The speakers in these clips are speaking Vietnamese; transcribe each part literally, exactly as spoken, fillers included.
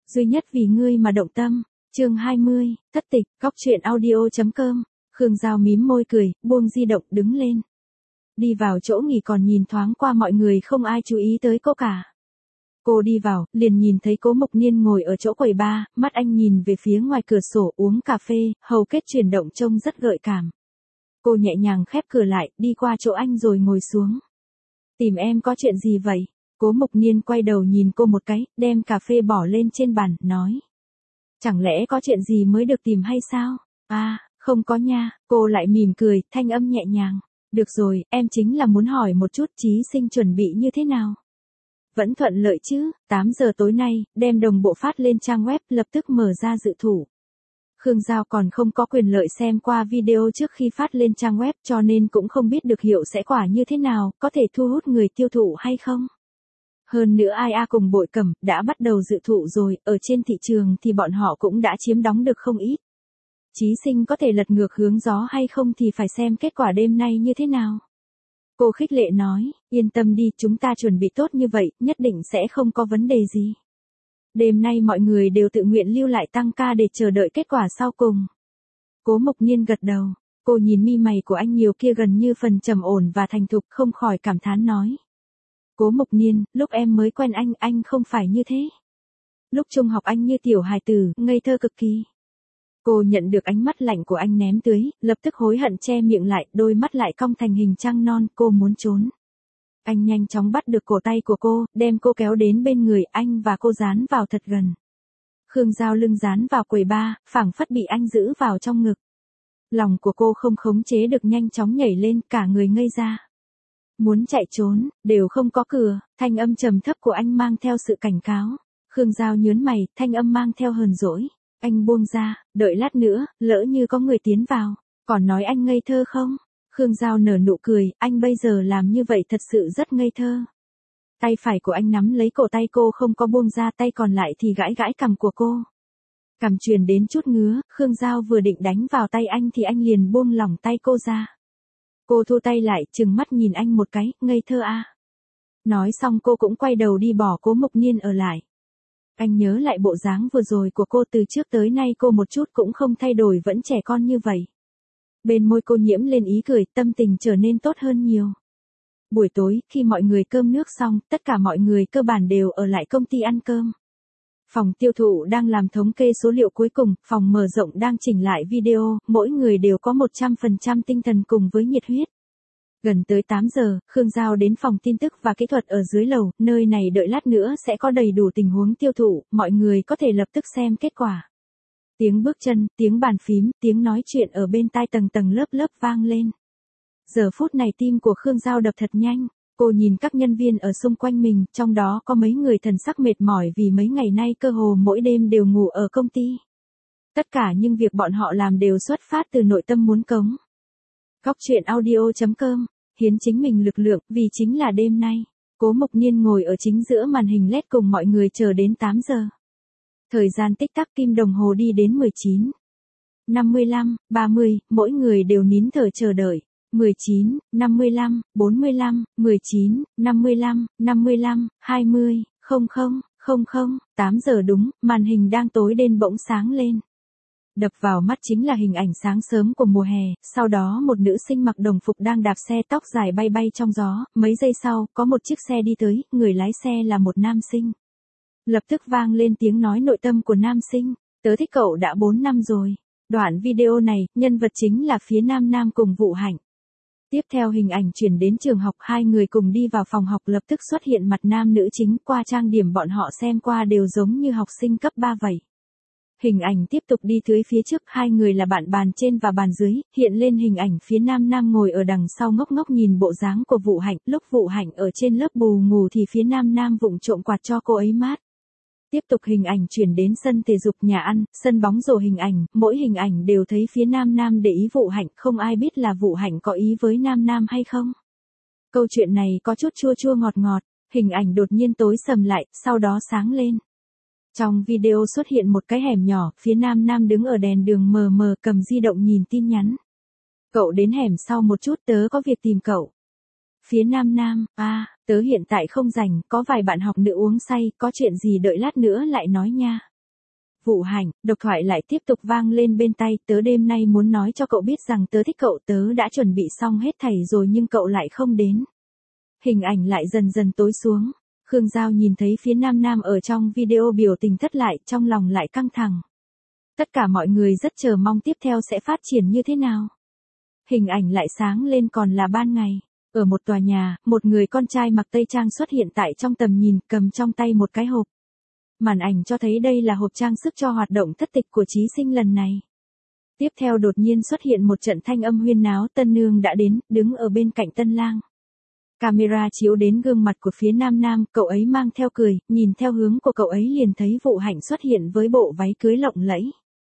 Duy nhất vì ngươi mà động tâm. Chương hai mươi, thất tịch, góc truyện audio.com. Khương Giao mím môi cười, buông di động đứng lên. Đi vào chỗ nghỉ còn nhìn thoáng qua mọi người không ai chú ý tới cô cả. Cô đi vào, liền nhìn thấy Cố Mộc Niên ngồi ở chỗ quầy bar, mắt anh nhìn về phía ngoài cửa sổ uống cà phê, hầu kết chuyển động trông rất gợi cảm. Cô nhẹ nhàng khép cửa lại, đi qua chỗ anh rồi ngồi xuống. Tìm em có chuyện gì vậy? Cố Mộc Niên quay đầu nhìn cô một cái, đem cà phê bỏ lên trên bàn, nói. Chẳng lẽ có chuyện gì mới được tìm hay sao? À, không có nha, cô lại mỉm cười, thanh âm nhẹ nhàng. Được rồi, em chính là muốn hỏi một chút Chí Sinh chuẩn bị như thế nào? Vẫn thuận lợi chứ, tám giờ tối nay, đem đồng bộ phát lên trang web, lập tức mở ra dự thủ. Khương Giao còn không có quyền lợi xem qua video trước khi phát lên trang web cho nên cũng không biết được hiệu sẽ quả như thế nào, có thể thu hút người tiêu thụ hay không. Hơn nữa ai a cùng Bội Cẩm đã bắt đầu dự thụ rồi, ở trên thị trường thì bọn họ cũng đã chiếm đóng được không ít. Chí Sinh có thể lật ngược hướng gió hay không thì phải xem kết quả đêm nay như thế nào. Cô khích lệ nói, yên tâm đi, chúng ta chuẩn bị tốt như vậy, nhất định sẽ không có vấn đề gì. Đêm nay mọi người đều tự nguyện lưu lại tăng ca để chờ đợi kết quả sau cùng. Cố Mộc Niên gật đầu, cô nhìn mi mày của anh nhiều kia gần như phần trầm ổn và thành thục, không khỏi cảm thán nói. Cố Mộc Niên, lúc em mới quen anh, anh không phải như thế. Lúc trung học anh như tiểu hài tử, ngây thơ cực kỳ. Cô nhận được ánh mắt lạnh của anh ném tưới, lập tức hối hận che miệng lại, đôi mắt lại cong thành hình trăng non, cô muốn trốn. Anh nhanh chóng bắt được cổ tay của cô, đem cô kéo đến bên người anh và cô dán vào thật gần. Khương Giao lưng dán vào quầy bar, phảng phất bị anh giữ vào trong ngực. Lòng của cô không khống chế được nhanh chóng nhảy lên, cả người ngây ra. Muốn chạy trốn, đều không có cửa, thanh âm trầm thấp của anh mang theo sự cảnh cáo. Khương Giao nhớn mày, thanh âm mang theo hờn dỗi. Anh buông ra, đợi lát nữa, lỡ như có người tiến vào, còn nói anh ngây thơ không? Khương Giao nở nụ cười, anh bây giờ làm như vậy thật sự rất ngây thơ. Tay phải của anh nắm lấy cổ tay cô không có buông ra, tay còn lại thì gãi gãi cằm của cô. Cằm truyền đến chút ngứa, Khương Giao vừa định đánh vào tay anh thì anh liền buông lỏng tay cô ra. Cô thu tay lại, trừng mắt nhìn anh một cái, ngây thơ à. Nói xong cô cũng quay đầu đi bỏ Cố Mộc Niên ở lại. Anh nhớ lại bộ dáng vừa rồi của cô, từ trước tới nay cô một chút cũng không thay đổi, vẫn trẻ con như vậy. Bên môi cô nhiễm lên ý cười, tâm tình trở nên tốt hơn nhiều. Buổi tối, khi mọi người cơm nước xong, tất cả mọi người cơ bản đều ở lại công ty ăn cơm. Phòng tiêu thụ đang làm thống kê số liệu cuối cùng, phòng mở rộng đang chỉnh lại video, mỗi người đều có một trăm phần trăm tinh thần cùng với nhiệt huyết. Gần tới tám giờ, Khương Giao đến phòng tin tức và kỹ thuật ở dưới lầu, nơi này đợi lát nữa sẽ có đầy đủ tình huống tiêu thụ, mọi người có thể lập tức xem kết quả. Tiếng bước chân, tiếng bàn phím, tiếng nói chuyện ở bên tai tầng tầng lớp lớp vang lên. Giờ phút này tim của Khương Giao đập thật nhanh, cô nhìn các nhân viên ở xung quanh mình, trong đó có mấy người thần sắc mệt mỏi vì mấy ngày nay cơ hồ mỗi đêm đều ngủ ở công ty. Tất cả những việc bọn họ làm đều xuất phát từ nội tâm muốn cống. Góc truyện audio.com, hiến chính mình lực lượng, vì chính là đêm nay. Cố Mộc Niên ngồi ở chính giữa màn hình led cùng mọi người chờ đến tám giờ. Thời gian tích tắc, kim đồng hồ đi đến mười chín, năm mươi lăm, ba mươi, mỗi người đều nín thở chờ đợi. mười chín, năm mươi lăm, bốn mươi lăm, mười chín, năm mươi lăm, năm mươi lăm, hai mươi, không không, không không, tám giờ đúng, màn hình đang tối đen bỗng sáng lên. Đập vào mắt chính là hình ảnh sáng sớm của mùa hè, sau đó một nữ sinh mặc đồng phục đang đạp xe tóc dài bay bay trong gió, mấy giây sau, có một chiếc xe đi tới, người lái xe là một nam sinh. Lập tức vang lên tiếng nói nội tâm của nam sinh, tớ thích cậu đã bốn năm rồi. Đoạn video này, nhân vật chính là phía nam nam cùng Vũ Hạnh. Tiếp theo hình ảnh chuyển đến trường học, hai người cùng đi vào phòng học, lập tức xuất hiện mặt nam nữ chính, qua trang điểm bọn họ xem qua đều giống như học sinh cấp ba vậy. Hình ảnh tiếp tục đi tới phía trước, hai người là bạn bàn trên và bàn dưới, hiện lên hình ảnh phía nam nam ngồi ở đằng sau ngốc ngốc nhìn bộ dáng của Vũ Hạnh, lúc Vũ Hạnh ở trên lớp bù ngủ thì phía nam nam vụng trộm quạt cho cô ấy mát. Tiếp tục hình ảnh chuyển đến sân thể dục, nhà ăn, sân bóng rổ, hình ảnh, mỗi hình ảnh đều thấy phía nam nam để ý Vũ Hạnh, không ai biết là Vũ Hạnh có ý với nam nam hay không. Câu chuyện này có chút chua chua ngọt ngọt, hình ảnh đột nhiên tối sầm lại, sau đó sáng lên. Trong video xuất hiện một cái hẻm nhỏ, phía nam nam đứng ở đèn đường mờ mờ cầm di động nhìn tin nhắn. Cậu đến hẻm sau một chút, tớ có việc tìm cậu. Phía nam nam, à, tớ hiện tại không rảnh, có vài bạn học nữ uống say, có chuyện gì đợi lát nữa lại nói nha. Vũ Hạnh, độc thoại lại tiếp tục vang lên bên tai, tớ đêm nay muốn nói cho cậu biết rằng tớ thích cậu, tớ đã chuẩn bị xong hết thảy rồi nhưng cậu lại không đến. Hình ảnh lại dần dần tối xuống. Khương Giao nhìn thấy phía nam nam ở trong video biểu tình thất lại, trong lòng lại căng thẳng. Tất cả mọi người rất chờ mong tiếp theo sẽ phát triển như thế nào. Hình ảnh lại sáng lên còn là ban ngày. Ở một tòa nhà, một người con trai mặc tây trang xuất hiện tại trong tầm nhìn, cầm trong tay một cái hộp. Màn ảnh cho thấy đây là hộp trang sức cho hoạt động thất tịch của Chí Sinh lần này. Tiếp theo đột nhiên xuất hiện một trận thanh âm huyên náo, tân nương đã đến, đứng ở bên cạnh tân lang. Camera chiếu đến gương mặt của phía nam nam, cậu ấy mang theo cười, nhìn theo hướng của cậu ấy liền thấy Vũ Hạnh xuất hiện với bộ váy cưới lộng lẫy.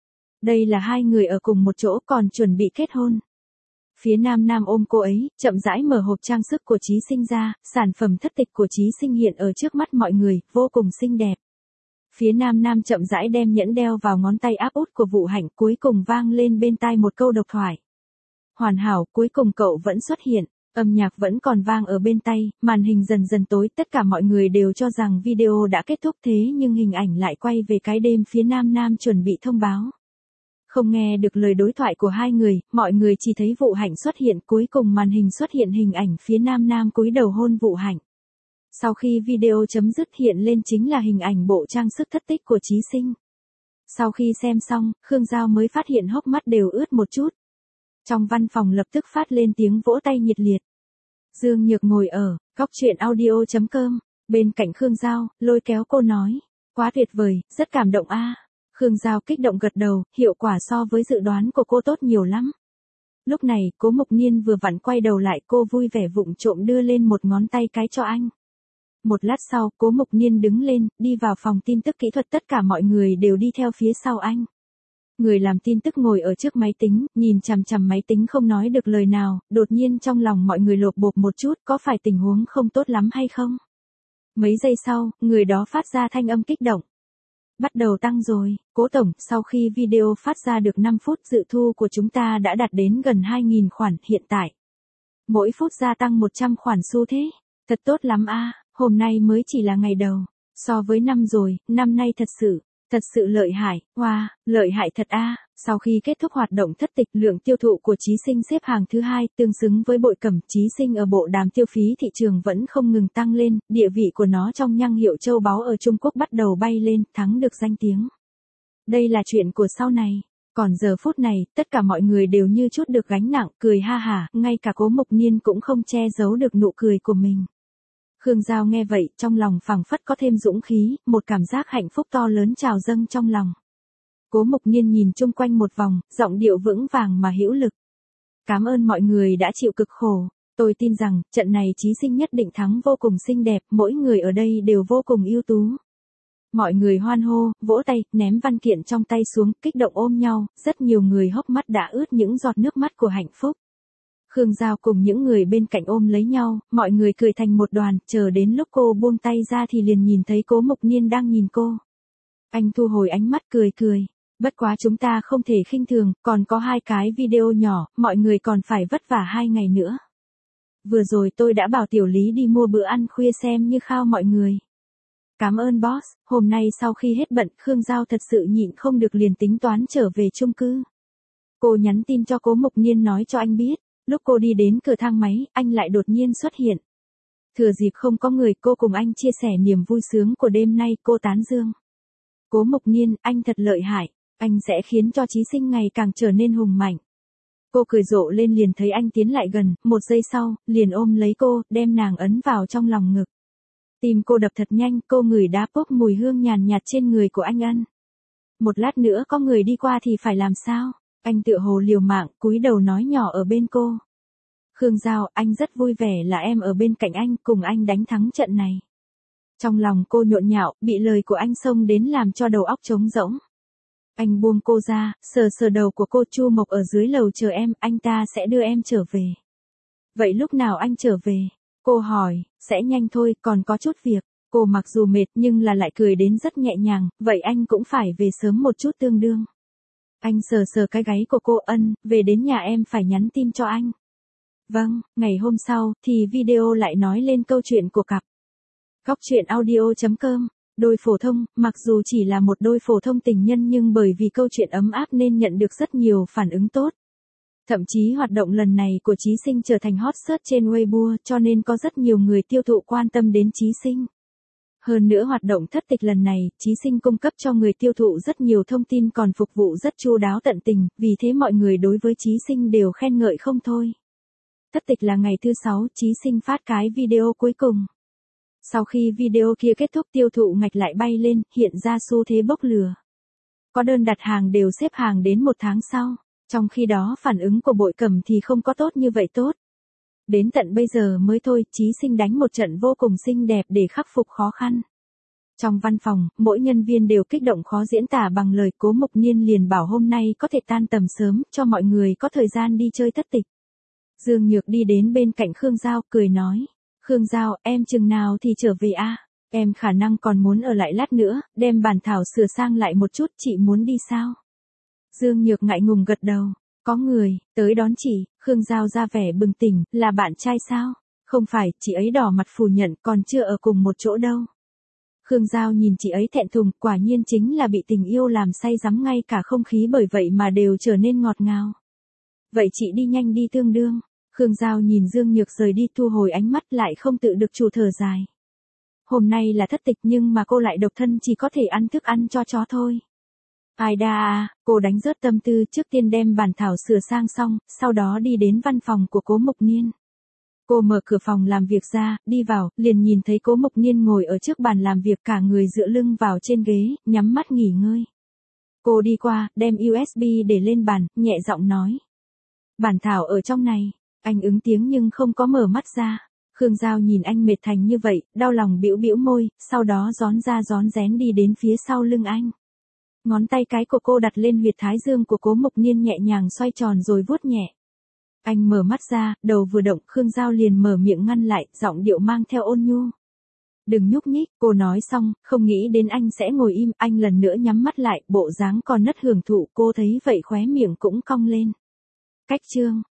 Đây là hai người ở cùng một chỗ còn chuẩn bị kết hôn. Phía nam nam ôm cô ấy, chậm rãi mở hộp trang sức của Chí Sinh ra, sản phẩm thất tịch của Chí Sinh hiện ở trước mắt mọi người, vô cùng xinh đẹp. Phía nam nam chậm rãi đem nhẫn đeo vào ngón tay áp út của Vũ Hạnh, cuối cùng vang lên bên tai một câu độc thoại. Hoàn hảo, cuối cùng cậu vẫn xuất hiện, âm nhạc vẫn còn vang ở bên tai, màn hình dần dần tối, tất cả mọi người đều cho rằng video đã kết thúc thế nhưng hình ảnh lại quay về cái đêm phía nam nam chuẩn bị thông báo. Không nghe được lời đối thoại của hai người, mọi người chỉ thấy Vũ Hạnh xuất hiện, cuối cùng màn hình xuất hiện hình ảnh phía nam nam cúi đầu hôn Vũ Hạnh. Sau khi video chấm dứt hiện lên chính là hình ảnh bộ trang sức thất tích của Chí Sinh. Sau khi xem xong, Khương Giao mới phát hiện hốc mắt đều ướt một chút. Trong văn phòng lập tức phát lên tiếng vỗ tay nhiệt liệt. Dương Nhược ngồi ở góc truyện audio chấm com, bên cạnh Khương Giao, lôi kéo cô nói, quá tuyệt vời, rất cảm động a. Khương Giao kích động gật đầu, hiệu quả so với dự đoán của cô tốt nhiều lắm. Lúc này, Cố Mục Niên vừa vặn quay đầu lại, cô vui vẻ vụng trộm đưa lên một ngón tay cái cho anh. Một lát sau, Cố Mục Niên đứng lên, đi vào phòng tin tức kỹ thuật, tất cả mọi người đều đi theo phía sau anh. Người làm tin tức ngồi ở trước máy tính, nhìn chằm chằm máy tính không nói được lời nào, đột nhiên trong lòng mọi người lột bột một chút, có phải tình huống không tốt lắm hay không? Mấy giây sau, người đó phát ra thanh âm kích động. Bắt đầu tăng rồi, Cố Tổng, sau khi video phát ra được năm phút dự thu của chúng ta đã đạt đến gần hai nghìn khoản, hiện tại. Mỗi phút gia tăng một trăm khoản xu thế, thật tốt lắm a. Hôm nay mới chỉ là ngày đầu, so với năm rồi, năm nay thật sự, thật sự lợi hại, wow, lợi hại thật a. Sau khi kết thúc hoạt động thất tịch, lượng tiêu thụ của Chí Sinh xếp hàng thứ hai, tương xứng với Bội Cẩm. Chí Sinh ở bộ đàm tiêu phí thị trường vẫn không ngừng tăng lên, địa vị của nó trong nhang hiệu châu báu ở Trung Quốc bắt đầu bay lên, thắng được danh tiếng. Đây là chuyện của sau này. Còn giờ phút này, tất cả mọi người đều như chút được gánh nặng, cười ha hả, ngay cả Cố Mục Niên cũng không che giấu được nụ cười của mình. Khương Giao nghe vậy, trong lòng phảng phất có thêm dũng khí, một cảm giác hạnh phúc to lớn trào dâng trong lòng. Cố Mục Niên nhìn chung quanh một vòng, giọng điệu vững vàng mà hữu lực. Cảm ơn mọi người đã chịu cực khổ, tôi tin rằng, trận này Chí Sinh nhất định thắng vô cùng xinh đẹp, mỗi người ở đây đều vô cùng ưu tú. Mọi người hoan hô, vỗ tay, ném văn kiện trong tay xuống, kích động ôm nhau, rất nhiều người hốc mắt đã ướt những giọt nước mắt của hạnh phúc. Khương Giao cùng những người bên cạnh ôm lấy nhau, mọi người cười thành một đoàn, chờ đến lúc cô buông tay ra thì liền nhìn thấy Cố Mục Niên đang nhìn cô. Anh thu hồi ánh mắt cười cười, bất quá chúng ta không thể khinh thường, còn có hai cái video nhỏ, mọi người còn phải vất vả hai ngày nữa. Vừa rồi tôi đã bảo Tiểu Lý đi mua bữa ăn khuya xem như khao mọi người. Cảm ơn boss, hôm nay sau khi hết bận, Khương Giao thật sự nhịn không được liền tính toán trở về chung cư. Cô nhắn tin cho Cố Mục Niên nói cho anh biết. Lúc cô đi đến cửa thang máy, anh lại đột nhiên xuất hiện. Thừa dịp không có người, cô cùng anh chia sẻ niềm vui sướng của đêm nay, cô tán dương. Cố Mục Niên, anh thật lợi hại, anh sẽ khiến cho Chí Sinh ngày càng trở nên hùng mạnh. Cô cười rộ lên liền thấy anh tiến lại gần, một giây sau, liền ôm lấy cô, đem nàng ấn vào trong lòng ngực. Tim cô đập thật nhanh, cô ngửi đá pốc mùi hương nhàn nhạt trên người của anh ân. Một lát nữa có người đi qua thì phải làm sao? Anh tựa hồ liều mạng, cúi đầu nói nhỏ ở bên cô. Khương Giao, anh rất vui vẻ là em ở bên cạnh anh, cùng anh đánh thắng trận này. Trong lòng cô nhộn nhạo, bị lời của anh xông đến làm cho đầu óc trống rỗng. Anh buông cô ra, sờ sờ đầu của cô. Chu Mộc ở dưới lầu chờ em, anh ta sẽ đưa em trở về. Vậy lúc nào anh trở về? Cô hỏi, sẽ nhanh thôi, còn có chút việc. Cô mặc dù mệt nhưng là lại cười đến rất nhẹ nhàng, vậy anh cũng phải về sớm một chút tương đương. Anh sờ sờ cái gáy của cô, ân, về đến nhà em phải nhắn tin cho anh. Vâng, ngày hôm sau, thì video lại nói lên câu chuyện của cặp. Góc truyện audio chấm com Đôi phổ thông, mặc dù chỉ là một đôi phổ thông tình nhân nhưng bởi vì câu chuyện ấm áp nên nhận được rất nhiều phản ứng tốt. Thậm chí hoạt động lần này của Chí Sinh trở thành hot search trên Weibo cho nên có rất nhiều người tiêu thụ quan tâm đến Chí Sinh. Hơn nữa hoạt động thất tịch lần này, Chí Sinh cung cấp cho người tiêu thụ rất nhiều thông tin còn phục vụ rất chu đáo tận tình, vì thế mọi người đối với Chí Sinh đều khen ngợi không thôi. Thất tịch là ngày thứ sáu, Chí Sinh phát cái video cuối cùng. Sau khi video kia kết thúc tiêu thụ ngạch lại bay lên, hiện ra xu thế bốc lửa. Có đơn đặt hàng đều xếp hàng đến một tháng sau, trong khi đó phản ứng của Bội Cẩm thì không có tốt như vậy tốt. Đến tận bây giờ mới thôi, Chí Sinh đánh một trận vô cùng xinh đẹp để khắc phục khó khăn. Trong văn phòng, mỗi nhân viên đều kích động khó diễn tả bằng lời. Cố Mục Niên liền bảo hôm nay có thể tan tầm sớm, cho mọi người có thời gian đi chơi thất tịch. Dương Nhược đi đến bên cạnh Khương Giao, cười nói. Khương Giao, em chừng nào thì trở về a? Em khả năng còn muốn ở lại lát nữa, đem bản thảo sửa sang lại một chút, chị muốn đi sao? Dương Nhược ngại ngùng gật đầu. Có người, tới đón chị. Khương Giao ra vẻ bừng tỉnh, là bạn trai sao? Không phải, chị ấy đỏ mặt phủ nhận, còn chưa ở cùng một chỗ đâu. Khương Giao nhìn chị ấy thẹn thùng, quả nhiên chính là bị tình yêu làm say rắm, ngay cả không khí bởi vậy mà đều trở nên ngọt ngào. Vậy chị đi nhanh đi tương đương. Khương Giao nhìn Dương Nhược rời đi thu hồi ánh mắt lại không tự được chủ thở dài. Hôm nay là thất tịch nhưng mà cô lại độc thân chỉ có thể ăn thức ăn cho chó thôi. Ai đa à, cô đánh rớt tâm tư trước tiên đem bản thảo sửa sang xong, sau đó đi đến văn phòng của Cố Mục Niên. Cô mở cửa phòng làm việc ra, đi vào, liền nhìn thấy Cố Mục Niên ngồi ở trước bàn làm việc cả người dựa lưng vào trên ghế, nhắm mắt nghỉ ngơi. Cô đi qua, đem u ét bê để lên bàn, nhẹ giọng nói. Bản thảo ở trong này, anh ứng tiếng nhưng không có mở mắt ra. Khương Giao nhìn anh mệt thành như vậy, đau lòng bĩu bĩu môi, sau đó rón ra rón rén đi đến phía sau lưng anh. Ngón tay cái của cô đặt lên huyệt thái dương của Cố Mục Niên nhẹ nhàng xoay tròn rồi vuốt nhẹ. Anh mở mắt ra, đầu vừa động, Khương Giao liền mở miệng ngăn lại, giọng điệu mang theo ôn nhu. Đừng nhúc nhích, cô nói xong, không nghĩ đến anh sẽ ngồi im, anh lần nữa nhắm mắt lại, bộ dáng còn nất hưởng thụ, cô thấy vậy khóe miệng cũng cong lên. Cách chương.